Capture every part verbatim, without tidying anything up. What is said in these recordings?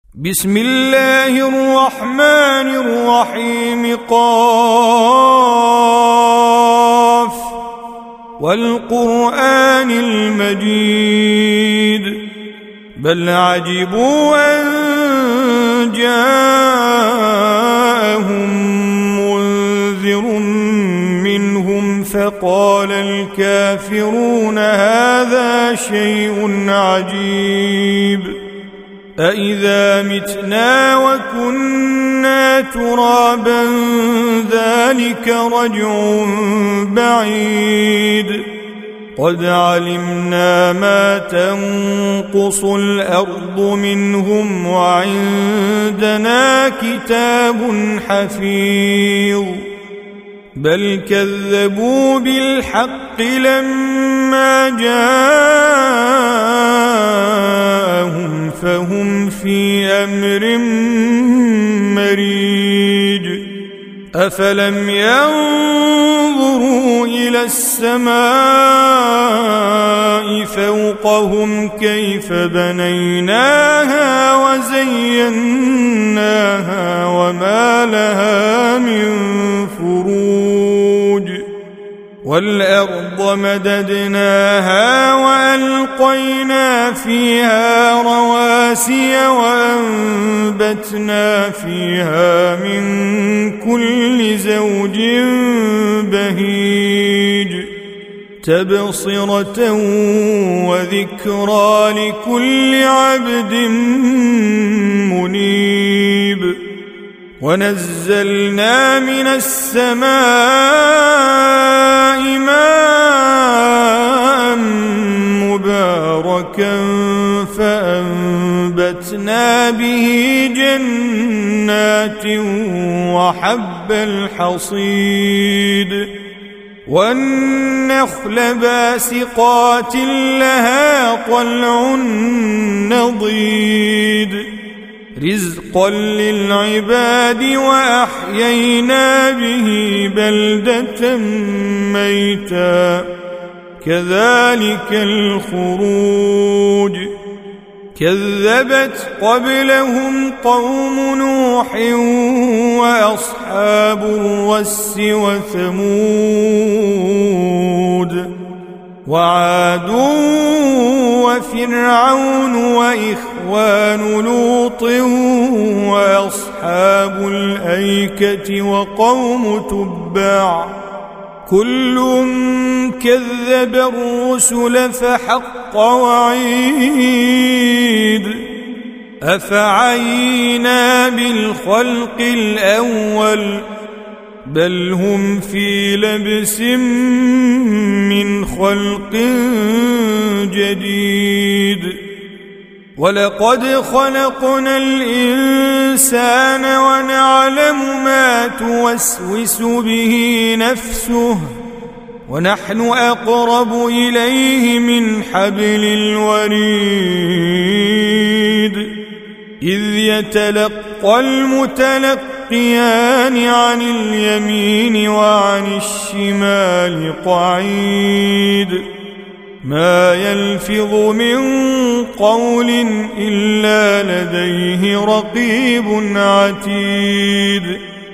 بسم الله الرحمن الرحيم. قاف والقرآن المجيد بل عجبوا أن جاءهم منذر منهم فقال الكافرون هذا شيء عجيب أإذا متنا وكنا ترابا ذلك رجع بعيد قد علمنا ما تنقص الأرض منهم وعندنا كتاب حفيظ بل كذبوا بالحق لما جاءهم فهم في أمر مريج أفلم ينظروا إلى السماء فوقهم كيف بنيناها وزيناها وما لها من فروج والأرض مددناها وألقينا فيها رواسي وأنبتنا فيها من كل زوج بهيج تبصرة وذكرى لكل عبد منيب ونزلنا من السماء ماء مباركا فأنبتنا به جنات وحب الحصيد والنخل باسقات لها طلع نضيد رزقا للعباد وأحيينا به بلدة ميتا كذلك الخروج كذبت قبلهم قوم نوح وأصحاب الرس وثمود وعاد وفرعون وإخوان لوط وأصحاب الأيكة وقوم تبع كل كذب الرسل فحق وعيد أفعينا بالخلق الأول بل هم في لبس من خلق جديد ولقد خلقنا الإنسان ونعلم ما توسوس به نفسه ونحن أقرب إليه من حبل الوريد إذ يتلقى المتلقيان عن اليمين وعن الشمال قعيد ما يلفظ من قول إلا لديه رقيب عتيد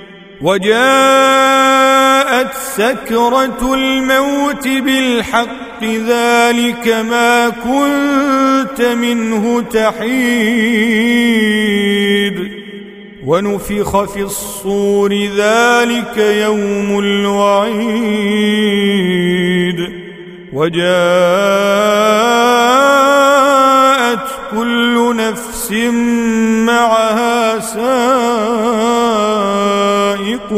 وجاءت سكرة الموت بالحق ذلك ما كنت منه تحيد ونفخ في الصور ذلك يوم الوعيد وجاءت كل نفس معها سائق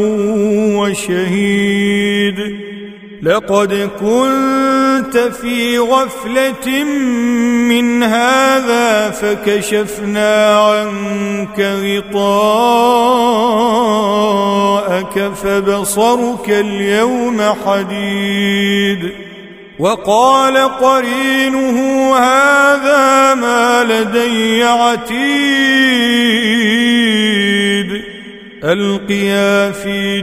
وشهيد لقد كنت في غفلة من هذا فكشفنا عنك غطاءك فبصرك اليوم حديد وقال قرينه هذا ما لدي عتيد ألقيا في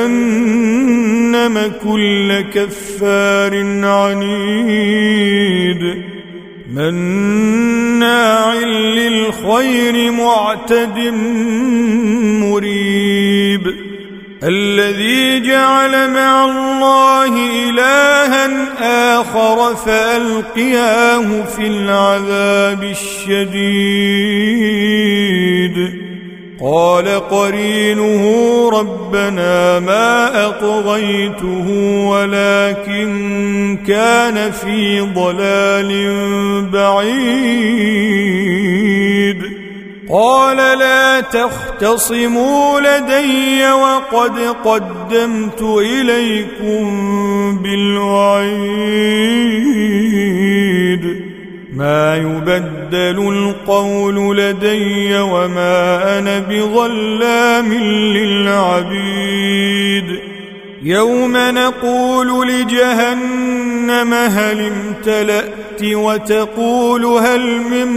جهنم كل كفار عنيد مناع للخير بالخير معتد مريب الذي جعل مع الله إلها آخر فألقياه في العذاب الشديد قال قرينه ربنا ما أطغيته ولكن كان في ضلال بعيد قال لا تختصموا لدي وقد قدمت إليكم بالوعيد ما يبدل القول لدي وما أنا بظلام للعبيد يوم نقول لجهنم هل امتلأت وتقول هل من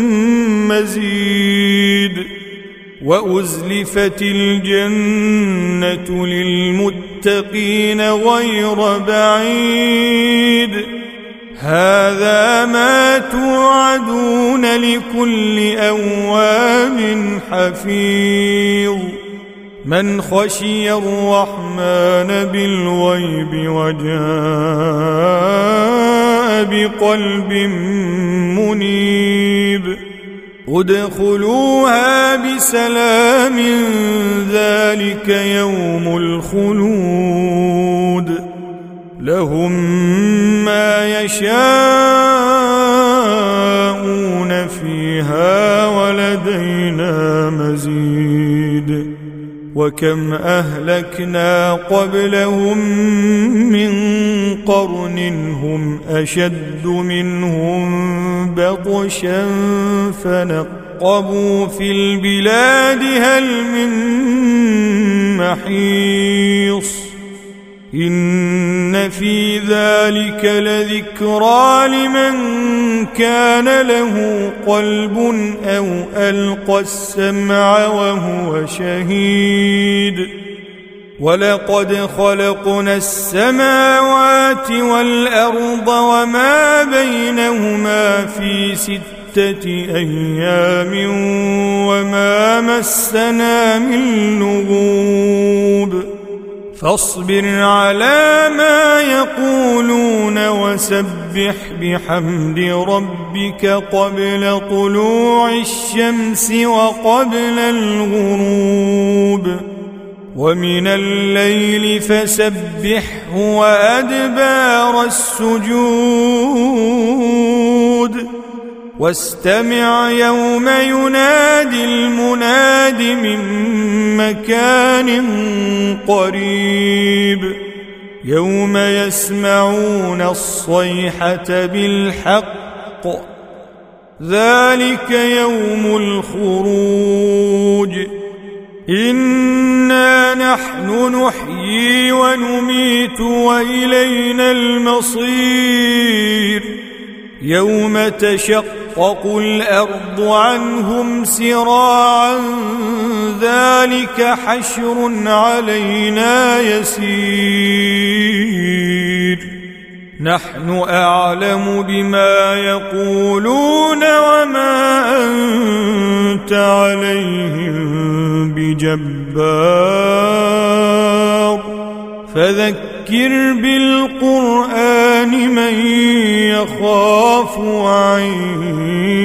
مزيد وأزلفت الجنة للمتقين غير بعيد هذا ما توعدون لكل أواب حفيظ من خشي الرحمن بالغيب وجاء بقلب منيب ادخلوها بسلام ذلك يوم الخلود لهم ما يشاءون فيها ولدينا مزيد وكم أهلكنا قبلهم من قرن هم أشد منهم بطشا فنقبوا في البلاد هل من محيص إن في ذلك لذكرى لمن كان له قلب أو ألقى السمع وهو شهيد ولقد خلقنا السماوات والأرض وما بينهما في ستة أيام وما مسنا من لغوب فاصبر على ما يقولون وسبح بحمد ربك قبل طلوع الشمس وقبل الغروب ومن الليل فسبحه وأدبار السجود واستمع يوم ينادي المناد من مكان قريب يوم يسمعون الصيحة بالحق ذلك يوم الخروج إنا نحن نحيي ونميت وإلينا المصير يوم تشقق الأرض عنهم سراعا ذلك حشر علينا يسير نحن أعلم بما يقولون وما أنت عليهم بجبار فذكر بالقرآن من يخاف وعيد